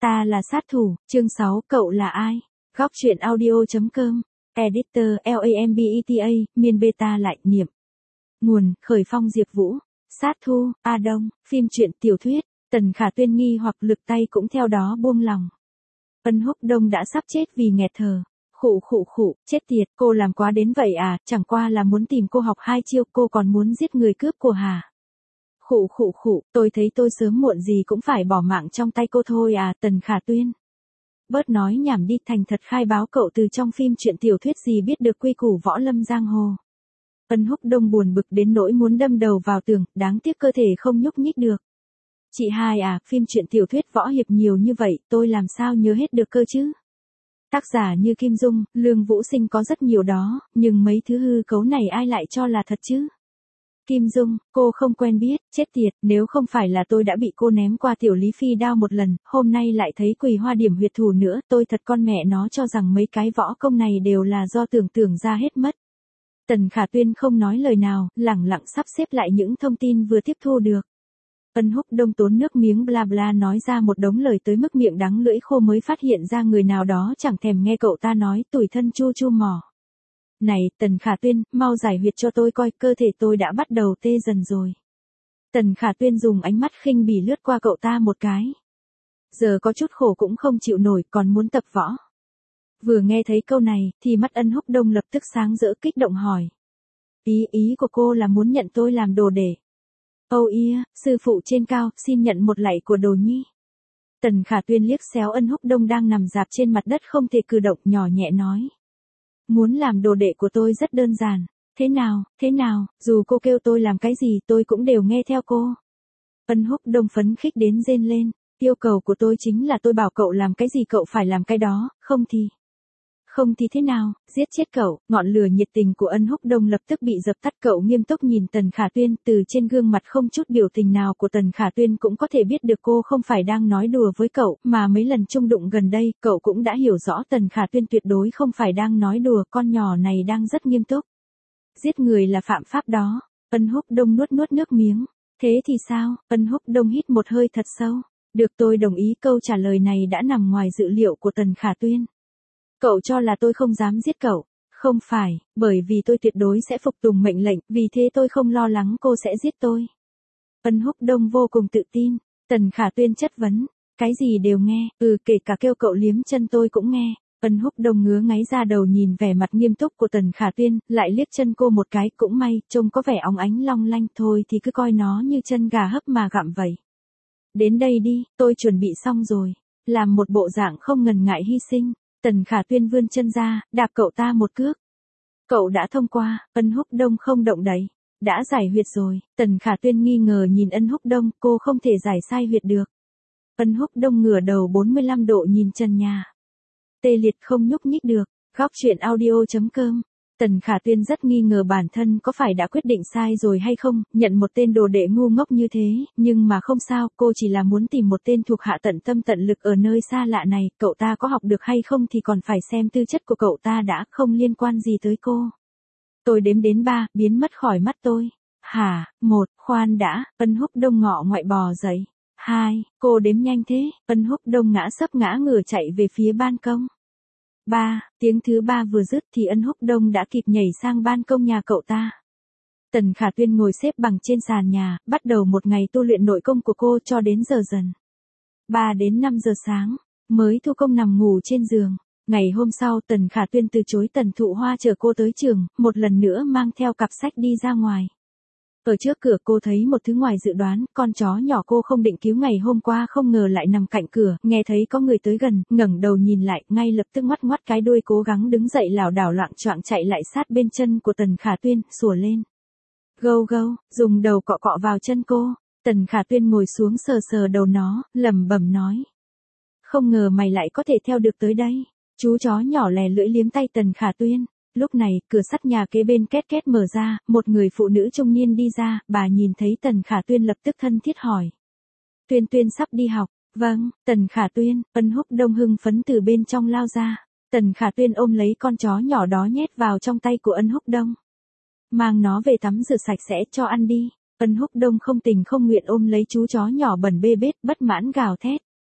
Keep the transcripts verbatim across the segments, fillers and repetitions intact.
Ta là sát thủ, chương sáu, cậu là ai? Góc truyện audio.com, editor lambeta, miền beta lại, niệm. Nguồn, khởi phong Diệp Vũ, sát thu, A Đông, phim truyện tiểu thuyết, Tần Khả Tuyên nghi hoặc lực tay cũng theo đó buông lòng. Ân Húc Đông đã sắp chết vì nghẹt thở. Khụ khụ khụ, chết tiệt, cô làm quá đến vậy à, chẳng qua là muốn tìm cô học hai chiêu, cô còn muốn giết người cướp của hả? Khụ khụ khụ, tôi thấy tôi sớm muộn gì cũng phải bỏ mạng trong tay cô thôi à, Tần Khả Tuyên. Bớt nói nhảm đi, thành thật khai báo cậu từ trong phim truyện tiểu thuyết gì biết được quy củ võ lâm giang hồ. Ân Húc Đông buồn bực đến nỗi muốn đâm đầu vào tường, đáng tiếc cơ thể không nhúc nhích được. Chị hai à, phim truyện tiểu thuyết võ hiệp nhiều như vậy, tôi làm sao nhớ hết được cơ chứ? Tác giả như Kim Dung, Lương Vũ Sinh có rất nhiều đó, nhưng mấy thứ hư cấu này ai lại cho là thật chứ? Kim Dung, cô không quen biết, chết tiệt, nếu không phải là tôi đã bị cô ném qua tiểu Lý Phi đao một lần, hôm nay lại thấy Quỳ Hoa điểm huyệt thủ nữa, tôi thật con mẹ nó cho rằng mấy cái võ công này đều là do tưởng tượng ra hết mất. Tần Khả Tuyên không nói lời nào, lẳng lặng sắp xếp lại những thông tin vừa tiếp thu được. Ân Húc Đông tốn nước miếng bla bla nói ra một đống lời tới mức miệng đắng lưỡi khô mới phát hiện ra người nào đó chẳng thèm nghe cậu ta nói, tủi thân chu chu mỏ. Này, Tần Khả Tuyên, mau giải huyệt cho tôi coi, cơ thể tôi đã bắt đầu tê dần rồi. Tần Khả Tuyên dùng ánh mắt khinh bỉ lướt qua cậu ta một cái. Giờ có chút khổ cũng không chịu nổi, còn muốn tập võ. Vừa nghe thấy câu này, thì mắt Ân Húc Đông lập tức sáng rỡ kích động hỏi. Ý ý của cô là muốn nhận tôi làm đồ để. Âu ia, sư phụ trên cao, xin nhận một lạy của đồ nhi. Tần Khả Tuyên liếc xéo Ân Húc Đông đang nằm rạp trên mặt đất không thể cử động, nhỏ nhẹ nói. Muốn làm đồ đệ của tôi rất đơn giản. Thế nào, thế nào, dù cô kêu tôi làm cái gì tôi cũng đều nghe theo cô. Ân Húc Đông phấn khích đến rên lên. Yêu cầu của tôi chính là tôi bảo cậu làm cái gì cậu phải làm cái đó, không thì... Không thì thế nào, giết chết cậu. Ngọn lửa nhiệt tình của Ân Húc Đông lập tức bị dập tắt, cậu nghiêm túc nhìn Tần Khả Tuyên, từ trên gương mặt không chút biểu tình nào của Tần Khả Tuyên cũng có thể biết được cô không phải đang nói đùa với cậu, mà mấy lần chung đụng gần đây, cậu cũng đã hiểu rõ Tần Khả Tuyên tuyệt đối không phải đang nói đùa, con nhỏ này đang rất nghiêm túc. Giết người là phạm pháp đó. Ân Húc Đông nuốt nuốt nước miếng. Thế thì sao? Ân Húc Đông hít một hơi thật sâu. Được, tôi đồng ý, câu trả lời này đã nằm ngoài dự liệu của Tần Khả Tuyên. Cậu cho là tôi không dám giết cậu. Không phải, bởi vì tôi tuyệt đối sẽ phục tùng mệnh lệnh, vì thế tôi không lo lắng cô sẽ giết tôi. Ân Húc Đông vô cùng tự tin. Tần Khả Tuyên chất vấn. Cái gì đều nghe, ừ, kể cả kêu cậu liếm chân tôi cũng nghe. Ân Húc Đông ngứa ngáy ra đầu nhìn vẻ mặt nghiêm túc của Tần Khả Tuyên, lại liếc chân cô một cái, cũng may, trông có vẻ óng ánh long lanh, thôi thì cứ coi nó như chân gà hấp mà gặm vậy. Đến đây đi, tôi chuẩn bị xong rồi. Làm một bộ dạng không ngần ngại hy sinh. Tần Khả Tuyên vươn chân ra, đạp cậu ta một cước. Cậu đã thông qua, Ân Húc Đông không động đậy. Đã giải huyệt rồi. Tần Khả Tuyên nghi ngờ nhìn Ân Húc Đông, cô không thể giải sai huyệt được. Ân Húc Đông ngửa đầu bốn mươi lăm độ nhìn trần nhà. Tê liệt không nhúc nhích được. Góc truyện audio.com. Tần Khả Tuyên rất nghi ngờ bản thân có phải đã quyết định sai rồi hay không, nhận một tên đồ đệ ngu ngốc như thế, nhưng mà không sao, cô chỉ là muốn tìm một tên thuộc hạ tận tâm tận lực ở nơi xa lạ này, cậu ta có học được hay không thì còn phải xem tư chất của cậu ta đã, không liên quan gì tới cô. Tôi đếm đến ba, biến mất khỏi mắt tôi. Hả, một, khoan đã, Ân Húc Đông ngọ ngoại bò dậy. Hai, cô đếm nhanh thế, Ân Húc Đông ngã sấp ngã ngửa chạy về phía ban công. Ba, tiếng thứ ba vừa dứt thì Ân Húc Đông đã kịp nhảy sang ban công nhà cậu ta. Tần Khả Tuyên ngồi xếp bằng trên sàn nhà, bắt đầu một ngày tu luyện nội công của cô cho đến giờ dần. ba đến năm giờ sáng, mới thu công nằm ngủ trên giường. Ngày hôm sau Tần Khả Tuyên từ chối Tần Thụ Hoa chở cô tới trường, một lần nữa mang theo cặp sách đi ra ngoài. Ở trước cửa cô thấy một thứ ngoài dự đoán, con chó nhỏ cô không định cứu ngày hôm qua không ngờ lại nằm cạnh cửa, nghe thấy có người tới gần, ngẩng đầu nhìn lại, ngay lập tức ngoắt ngoắt cái đuôi cố gắng đứng dậy lảo đảo loạng choạng chạy lại sát bên chân của Tần Khả Tuyên, sủa lên. Gâu gâu, dùng đầu cọ cọ vào chân cô. Tần Khả Tuyên ngồi xuống sờ sờ đầu nó, lẩm bẩm nói. Không ngờ mày lại có thể theo được tới đây. Chú chó nhỏ lè lưỡi liếm tay Tần Khả Tuyên. Lúc này, cửa sắt nhà kế bên két két mở ra, một người phụ nữ trung niên đi ra, bà nhìn thấy Tần Khả Tuyên lập tức thân thiết hỏi. Tuyên Tuyên sắp đi học. Vâng, Tần Khả Tuyên. Ân Húc Đông hưng phấn từ bên trong lao ra. Tần Khả Tuyên ôm lấy con chó nhỏ đó nhét vào trong tay của Ân Húc Đông. Mang nó về tắm rửa sạch sẽ cho ăn đi. Ân Húc Đông không tình không nguyện ôm lấy chú chó nhỏ bẩn bê bết, bất mãn gào thét.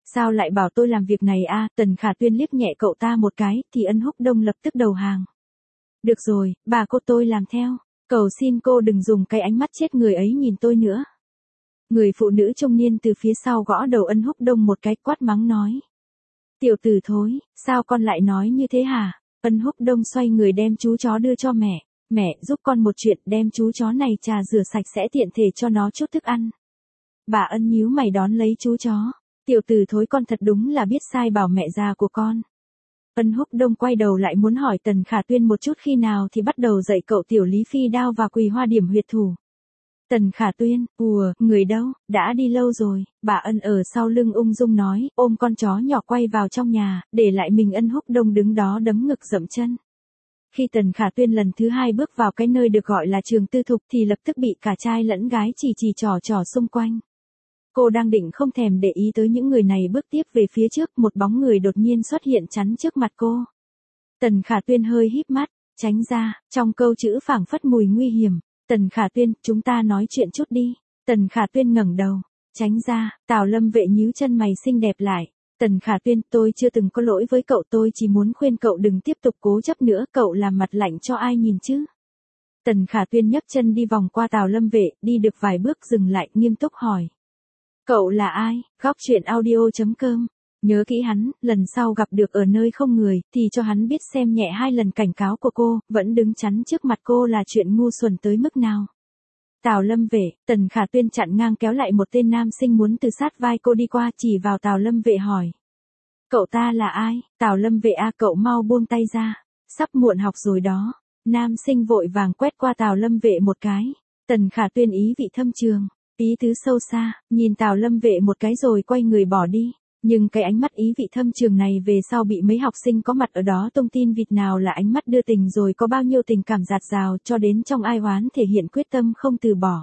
Sao lại bảo tôi làm việc này a? Tần Khả Tuyên liếc nhẹ cậu ta một cái, thì Ân Húc Đông lập tức đầu hàng. Được rồi, bà cô tôi làm theo. Cầu xin cô đừng dùng cái ánh mắt chết người ấy nhìn tôi nữa. Người phụ nữ trung niên từ phía sau gõ đầu Ân Húc Đông một cái, quát mắng nói. Tiểu tử thối, sao con lại nói như thế hả? Ân Húc Đông xoay người đem chú chó đưa cho mẹ. Mẹ, giúp con một chuyện, đem chú chó này trà rửa sạch sẽ tiện thể cho nó chút thức ăn. Bà Ân nhíu mày đón lấy chú chó. Tiểu tử thối, con thật đúng là biết sai bảo mẹ già của con. Ân Húc Đông quay đầu lại muốn hỏi Tần Khả Tuyên một chút khi nào thì bắt đầu dạy cậu tiểu Lý Phi đao và Quỳ Hoa điểm huyệt thủ. Tần Khả Tuyên, ùa, người đâu, đã đi lâu rồi, bà Ân ở sau lưng ung dung nói, ôm con chó nhỏ quay vào trong nhà, để lại mình Ân Húc Đông đứng đó đấm ngực dậm chân. Khi Tần Khả Tuyên lần thứ hai bước vào cái nơi được gọi là trường tư thục thì lập tức bị cả trai lẫn gái chỉ chỉ trò trò xung quanh. Cô đang định không thèm để ý tới những người này, bước tiếp về phía trước, một bóng người đột nhiên xuất hiện chắn trước mặt cô. Tần Khả Tuyên hơi híp mắt, tránh ra, trong câu chữ phảng phất mùi nguy hiểm. Tần Khả Tuyên, chúng ta nói chuyện chút đi. Tần Khả Tuyên ngẩng đầu, tránh ra, Tào Lâm Vệ nhíu chân mày xinh đẹp lại. Tần Khả Tuyên, tôi chưa từng có lỗi với cậu, tôi chỉ muốn khuyên cậu đừng tiếp tục cố chấp nữa, cậu làm mặt lạnh cho ai nhìn chứ. Tần Khả Tuyên nhấc chân đi vòng qua Tào Lâm Vệ, đi được vài bước dừng lại, nghiêm túc hỏi. Cậu là ai? Góc truyện audio chấm com. Nhớ kỹ hắn, lần sau gặp được ở nơi không người, thì cho hắn biết xem nhẹ hai lần cảnh cáo của cô, vẫn đứng chắn trước mặt cô là chuyện ngu xuẩn tới mức nào. Tào Lâm Vệ, Tần Khả Tuyên chặn ngang kéo lại một tên nam sinh muốn từ sát vai cô đi qua, chỉ vào Tào Lâm Vệ hỏi. Cậu ta là ai? Tào Lâm Vệ a, cậu mau buông tay ra. Sắp muộn học rồi đó. Nam sinh vội vàng quét qua Tào Lâm Vệ một cái. Tần Khả Tuyên ý vị thâm trường, ý tứ sâu xa, nhìn Tào Lâm Vệ một cái rồi quay người bỏ đi. Nhưng cái ánh mắt ý vị thâm trường này về sau bị mấy học sinh có mặt ở đó tung tin vịt nào là ánh mắt đưa tình rồi có bao nhiêu tình cảm dạt dào, cho đến trong ai oán thể hiện quyết tâm không từ bỏ.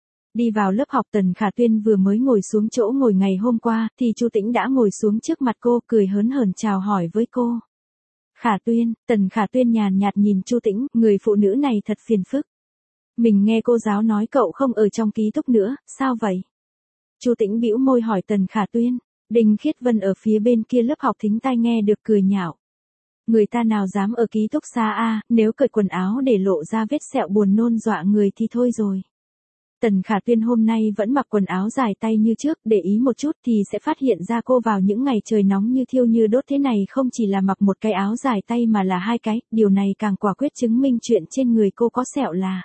Đi vào lớp học, Tần Khả Tuyên vừa mới ngồi xuống chỗ ngồi ngày hôm qua, thì Chu Tĩnh đã ngồi xuống trước mặt cô, cười hớn hởn chào hỏi với cô. Khả Tuyên, Tần Khả Tuyên nhàn nhạt nhìn Chu Tĩnh, người phụ nữ này thật phiền phức. Mình nghe cô giáo nói cậu không ở trong ký túc nữa, sao vậy? Chu Tĩnh bĩu môi hỏi Tần Khả Tuyên. Đinh Khiết Vân ở phía bên kia lớp học thính tai nghe được cười nhạo. Người ta nào dám ở ký túc xá a, nếu cởi quần áo để lộ ra vết sẹo buồn nôn dọa người thì thôi rồi. Tần Khả Tuyên hôm nay vẫn mặc quần áo dài tay như trước, để ý một chút thì sẽ phát hiện ra cô vào những ngày trời nóng như thiêu như đốt thế này không chỉ là mặc một cái áo dài tay mà là hai cái, điều này càng quả quyết chứng minh chuyện trên người cô có sẹo là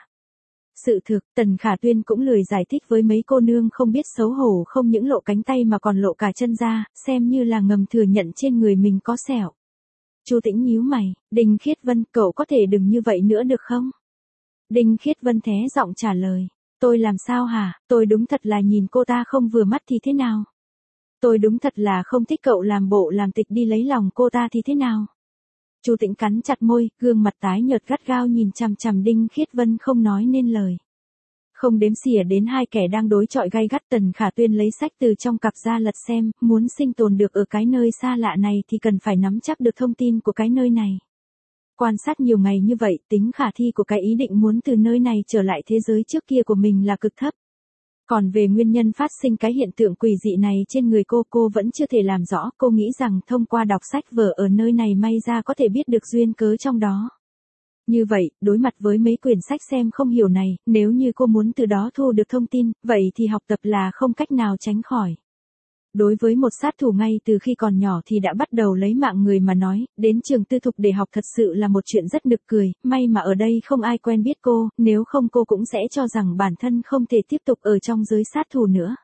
sự thực. Tần Khả Tuyên cũng lười giải thích với mấy cô nương không biết xấu hổ, không những lộ cánh tay mà còn lộ cả chân ra, xem như là ngầm thừa nhận trên người mình có sẹo. Chu Tĩnh nhíu mày, Đinh Khiết Vân, cậu có thể đừng như vậy nữa được không? Đinh Khiết Vân thế giọng trả lời, tôi làm sao hả, tôi đúng thật là nhìn cô ta không vừa mắt thì thế nào? Tôi đúng thật là không thích cậu làm bộ làm tịch đi lấy lòng cô ta thì thế nào? Chu Tĩnh cắn chặt môi, gương mặt tái nhợt gắt gao nhìn chằm chằm Đinh Khiết Vân không nói nên lời. Không đếm xỉa đến hai kẻ đang đối chọi gay gắt, Tần Khả Tuyên lấy sách từ trong cặp ra lật xem, muốn sinh tồn được ở cái nơi xa lạ này thì cần phải nắm chắc được thông tin của cái nơi này. Quan sát nhiều ngày như vậy, tính khả thi của cái ý định muốn từ nơi này trở lại thế giới trước kia của mình là cực thấp. Còn về nguyên nhân phát sinh cái hiện tượng quỷ dị này trên người cô, cô vẫn chưa thể làm rõ, cô nghĩ rằng thông qua đọc sách vở ở nơi này may ra có thể biết được duyên cớ trong đó. Như vậy, đối mặt với mấy quyển sách xem không hiểu này, nếu như cô muốn từ đó thu được thông tin, vậy thì học tập là không cách nào tránh khỏi. Đối với một sát thủ ngay từ khi còn nhỏ thì đã bắt đầu lấy mạng người mà nói, đến trường tư thục để học thật sự là một chuyện rất nực cười, may mà ở đây không ai quen biết cô, nếu không cô cũng sẽ cho rằng bản thân không thể tiếp tục ở trong giới sát thủ nữa.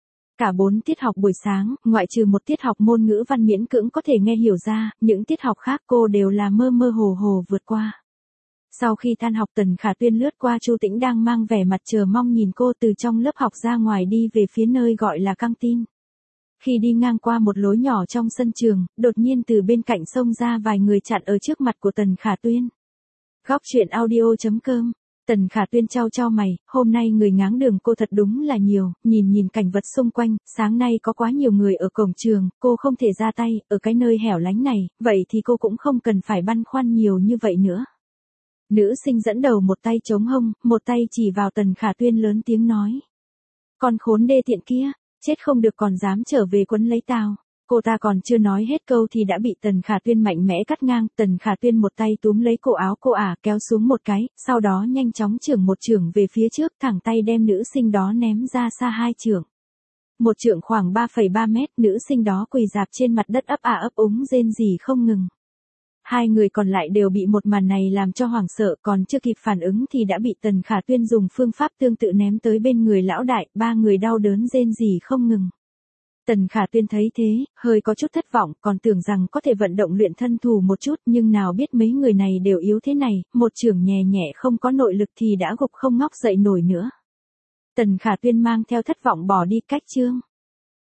Cả bốn tiết học buổi sáng, ngoại trừ một tiết học môn ngữ văn miễn cưỡng có thể nghe hiểu ra, những tiết học khác cô đều là mơ mơ hồ hồ vượt qua. Sau khi tan học, Tần Khả Tuyên lướt qua Chu Tĩnh đang mang vẻ mặt chờ mong nhìn cô từ trong lớp học ra ngoài đi về phía nơi gọi là căng tin. Khi đi ngang qua một lối nhỏ trong sân trường, đột nhiên từ bên cạnh xông ra vài người chặn ở trước mặt của Tần Khả Tuyên. Góc truyện audio chấm com. Tần Khả Tuyên chau chau mày, hôm nay người ngáng đường cô thật đúng là nhiều, nhìn nhìn cảnh vật xung quanh, sáng nay có quá nhiều người ở cổng trường, cô không thể ra tay, ở cái nơi hẻo lánh này, vậy thì cô cũng không cần phải băn khoăn nhiều như vậy nữa. Nữ sinh dẫn đầu một tay chống hông, một tay chỉ vào Tần Khả Tuyên lớn tiếng nói. Con khốn đê tiện kia, chết không được còn dám trở về quấn lấy tao. Cô ta còn chưa nói hết câu thì đã bị Tần Khả Tuyên mạnh mẽ cắt ngang. Tần Khả Tuyên một tay túm lấy cổ áo cô ả, kéo xuống một cái, sau đó nhanh chóng chưởng một chưởng về phía trước, thẳng tay đem nữ sinh đó ném ra xa hai chưởng. Một chưởng khoảng ba phẩy ba mét, nữ sinh đó quỳ rạp trên mặt đất ấp ả ấp úng rên rỉ không ngừng. Hai người còn lại đều bị một màn này làm cho hoảng sợ, còn chưa kịp phản ứng thì đã bị Tần Khả Tuyên dùng phương pháp tương tự ném tới bên người lão đại, ba người đau đớn rên rỉ không ngừng. Tần Khả Tuyên thấy thế, hơi có chút thất vọng, còn tưởng rằng có thể vận động luyện thân thủ một chút, nhưng nào biết mấy người này đều yếu thế này, một chưởng nhẹ nhẹ không có nội lực thì đã gục không ngóc dậy nổi nữa. Tần Khả Tuyên mang theo thất vọng bỏ đi. Cách chương